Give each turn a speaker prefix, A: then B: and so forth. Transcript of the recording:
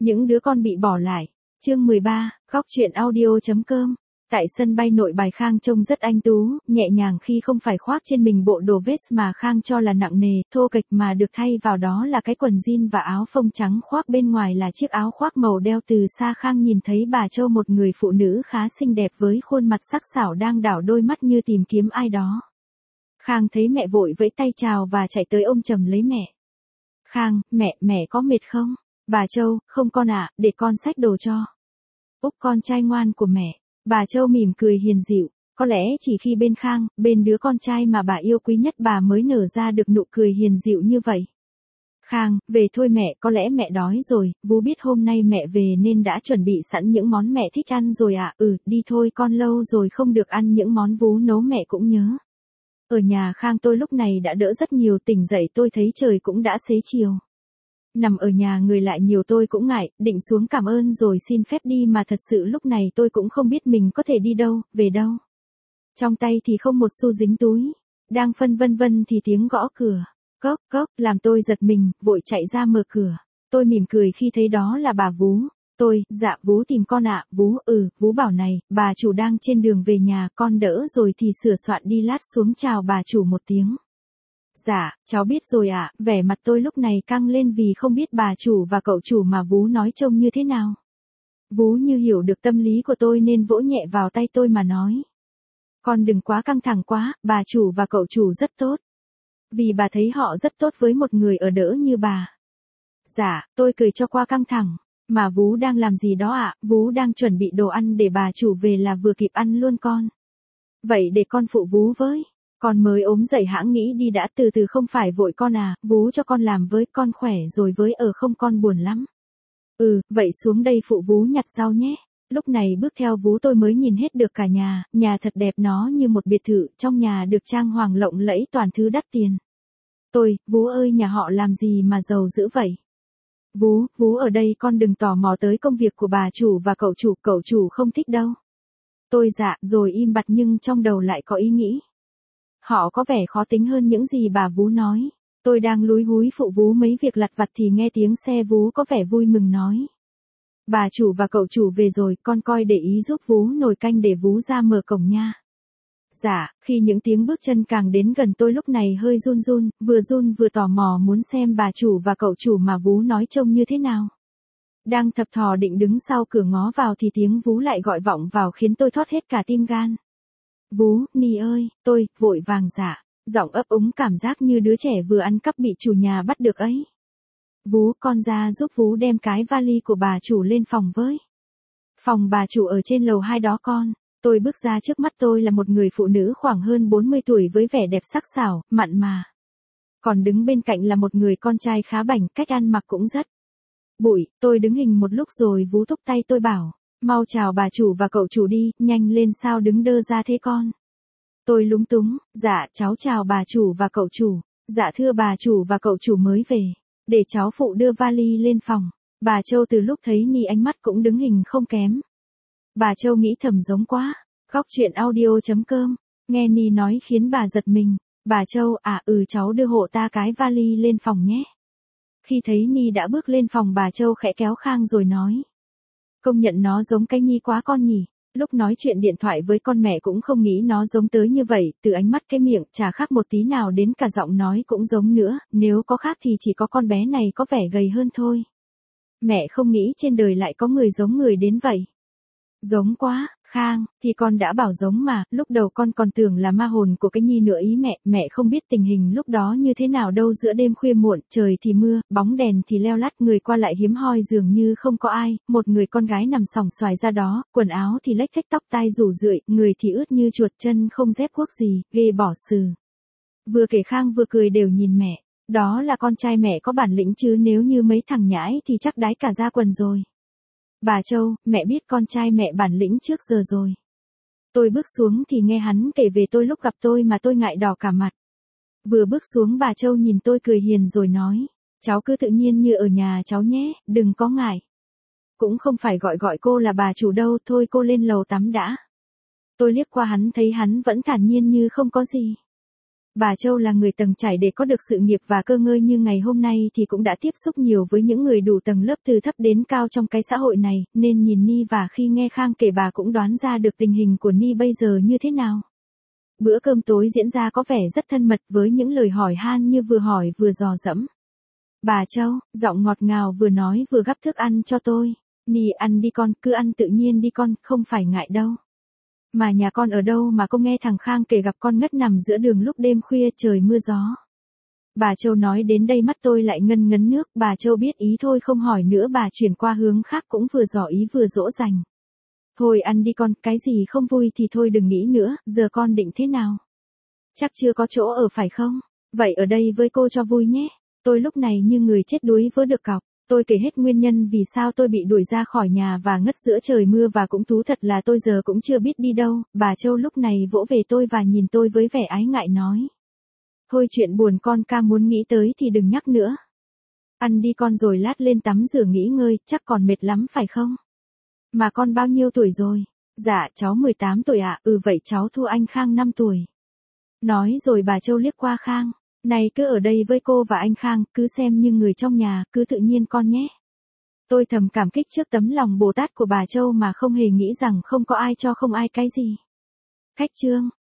A: Những đứa con bị bỏ lại. Chương 13, góc truyện audio.com. Tại sân bay Nội Bài, Khang trông rất anh tú, nhẹ nhàng khi không phải khoác trên mình bộ đồ vest mà Khang cho là nặng nề, thô kệch mà được thay vào đó là cái quần jean và áo phông trắng khoác bên ngoài là chiếc áo khoác màu đeo. Từ xa Khang nhìn thấy bà Châu, một người phụ nữ khá xinh đẹp với khuôn mặt sắc sảo đang đảo đôi mắt như tìm kiếm ai đó. Khang thấy mẹ vội vẫy tay chào và chạy tới ôm chầm lấy mẹ. Khang, mẹ có mệt không? Bà Châu, không con ạ, để con xách đồ cho. Úc con trai ngoan của mẹ. Bà Châu mỉm cười hiền dịu, có lẽ chỉ khi bên Khang, bên đứa con trai mà bà yêu quý nhất bà mới nở ra được nụ cười hiền dịu như vậy. Khang, về thôi mẹ, có lẽ mẹ đói rồi, Vú biết hôm nay mẹ về nên đã chuẩn bị sẵn những món mẹ thích ăn rồi ạ. Đi thôi con, lâu rồi không được ăn những món Vú nấu mẹ cũng nhớ. Ở nhà Khang tôi lúc này đã đỡ rất nhiều, tỉnh dậy tôi thấy trời cũng đã xế chiều. Nằm ở nhà người lại nhiều tôi cũng ngại, định xuống cảm ơn rồi xin phép đi mà thật sự lúc này tôi cũng không biết mình có thể đi đâu, về đâu. Trong tay thì không một xu dính túi, đang phân vân thì tiếng gõ cửa, cốc, làm tôi giật mình, vội chạy ra mở cửa. Tôi mỉm cười khi thấy đó là bà Vú. Dạ Vú tìm con ạ. Vú, Vú bảo này, bà chủ đang trên đường về nhà, con đỡ rồi thì sửa soạn đi, lát xuống chào bà chủ một tiếng. Dạ, cháu biết rồi ạ. Vẻ mặt tôi lúc này căng lên vì không biết bà chủ và cậu chủ mà Vú nói trông như thế nào. Vú như hiểu được tâm lý của tôi nên vỗ nhẹ vào tay tôi mà nói. Con đừng quá căng thẳng quá, bà chủ và cậu chủ rất tốt. Vì bà thấy họ rất tốt với một người ở đỡ như bà. Dạ, tôi cười cho qua căng thẳng. Mà Vú đang làm gì đó ạ? Vú đang chuẩn bị đồ ăn để bà chủ về là vừa kịp ăn luôn con. Vậy để con phụ Vú với. Con mới ốm dậy hãng nghĩ đi đã, từ từ không phải vội con à, Vú cho con làm với, con khỏe rồi với, không con buồn lắm. Vậy xuống đây phụ Vú nhặt rau nhé. Lúc này bước theo Vú tôi mới nhìn hết được cả nhà thật đẹp, nó như một biệt thự, trong nhà được trang hoàng lộng lẫy toàn thứ đắt tiền. Vú ơi, nhà họ làm gì mà giàu dữ vậy? Vú ở đây con đừng tò mò tới công việc của bà chủ và cậu chủ không thích đâu. Dạ, rồi im bặt nhưng trong đầu lại có ý nghĩ. Họ có vẻ khó tính hơn những gì bà Vú nói. Tôi đang lúi húi phụ Vú mấy việc lặt vặt thì nghe tiếng xe Vú có vẻ vui mừng nói. Bà chủ và cậu chủ về rồi, con coi để ý giúp Vú nồi canh để Vú ra mở cổng nha. Dạ, khi những tiếng bước chân càng đến gần tôi lúc này hơi run vừa tò mò muốn xem bà chủ và cậu chủ mà Vú nói trông như thế nào. Đang thập thò định đứng sau cửa ngó vào thì tiếng Vú lại gọi vọng vào khiến tôi thót hết cả tim gan. Vú, Ni ơi, tôi, vội vàng dạ, giọng ấp úng cảm giác như đứa trẻ vừa ăn cắp bị chủ nhà bắt được ấy. Vú, con ra giúp Vú đem cái vali của bà chủ lên phòng với. Phòng bà chủ ở trên lầu 2 đó con. Tôi bước ra, trước mắt tôi là một người phụ nữ khoảng hơn 40 tuổi với vẻ đẹp sắc sảo, mặn mà. Còn đứng bên cạnh là một người con trai khá bảnh, cách ăn mặc cũng rất bụi. Tôi đứng hình một lúc rồi Vú thúc tay tôi bảo, mau chào bà chủ và cậu chủ đi, nhanh lên sao đứng đơ ra thế con. Tôi lúng túng, dạ cháu chào bà chủ và cậu chủ. Dạ thưa bà chủ và cậu chủ mới về, để cháu phụ đưa vali lên phòng. Bà Châu từ lúc thấy Ni ánh mắt cũng đứng hình không kém. Bà Châu nghĩ thầm giống quá. Góc truyện audio.com. Nghe Ni nói khiến bà giật mình. Bà Châu, cháu đưa hộ ta cái vali lên phòng nhé. Khi thấy Ni đã bước lên phòng, bà Châu khẽ kéo Khang rồi nói. Công nhận nó giống cái Nhi quá con nhỉ. Lúc nói chuyện điện thoại với con mẹ cũng không nghĩ nó giống tới như vậy, từ ánh mắt cái miệng chả khác một tí nào đến cả giọng nói cũng giống nữa, nếu có khác thì chỉ có con bé này có vẻ gầy hơn thôi. Mẹ không nghĩ trên đời lại có người giống người đến vậy. Giống quá, Khang, thì con đã bảo giống mà, lúc đầu con còn tưởng là ma hồn của cái Nhi nữa ý mẹ không biết tình hình lúc đó như thế nào đâu, giữa đêm khuya muộn, trời thì mưa, bóng đèn thì leo lắt, người qua lại hiếm hoi dường như không có ai, một người con gái nằm sòng xoài ra đó, quần áo thì lếch thếch, tóc tai rủ rượi, người thì ướt như chuột, chân không dép guốc gì, ghê bỏ sừ. Vừa kể Khang vừa cười đều nhìn mẹ, đó là con trai mẹ có bản lĩnh chứ nếu như mấy thằng nhãi thì chắc đái cả ra quần rồi. Bà Châu, mẹ biết con trai mẹ bản lĩnh trước giờ rồi. Tôi bước xuống thì nghe hắn kể về tôi lúc gặp tôi mà tôi ngại đỏ cả mặt. Vừa bước xuống bà Châu nhìn tôi cười hiền rồi nói, cháu cứ tự nhiên như ở nhà cháu nhé, đừng có ngại. Cũng không phải gọi cô là bà chủ đâu, thôi cô lên lầu tắm đã. Tôi liếc qua hắn thấy hắn vẫn thản nhiên như không có gì. Bà Châu là người tầng trải để có được sự nghiệp và cơ ngơi như ngày hôm nay thì cũng đã tiếp xúc nhiều với những người đủ tầng lớp từ thấp đến cao trong cái xã hội này, nên nhìn Ni và khi nghe Khang kể bà cũng đoán ra được tình hình của Ni bây giờ như thế nào. Bữa cơm tối diễn ra có vẻ rất thân mật với những lời hỏi han như vừa hỏi vừa dò dẫm. Bà Châu, giọng ngọt ngào vừa nói vừa gắp thức ăn cho tôi. Ni ăn đi con, cứ ăn tự nhiên đi con, không phải ngại đâu. Mà nhà con ở đâu mà cô nghe thằng Khang kể gặp con ngất nằm giữa đường lúc đêm khuya trời mưa gió. Bà Châu nói đến đây mắt tôi lại ngân ngấn nước, bà Châu biết ý thôi không hỏi nữa, bà chuyển qua hướng khác cũng vừa dò ý vừa dỗ dành. Thôi ăn đi con, cái gì không vui thì thôi đừng nghĩ nữa, giờ con định thế nào? Chắc chưa có chỗ ở phải không? Vậy ở đây với cô cho vui nhé. Tôi lúc này như người chết đuối vớ được cọc. Tôi kể hết nguyên nhân vì sao tôi bị đuổi ra khỏi nhà và ngất giữa trời mưa và cũng thú thật là tôi giờ cũng chưa biết đi đâu. Bà Châu lúc này vỗ về tôi và nhìn tôi với vẻ ái ngại nói. Thôi chuyện buồn con ca muốn nghĩ tới thì đừng nhắc nữa. Ăn đi con rồi lát lên tắm rửa nghỉ ngơi, chắc còn mệt lắm phải không? Mà con bao nhiêu tuổi rồi? Dạ cháu 18 tuổi ạ. Vậy cháu thua anh Khang 5 tuổi. Nói rồi bà Châu liếc qua Khang. Này cứ ở đây với cô và anh Khang, cứ xem như người trong nhà, cứ tự nhiên con nhé. Tôi thầm cảm kích trước tấm lòng Bồ Tát của bà Châu mà không hề nghĩ rằng không có ai cho không ai cái gì. Khách trương.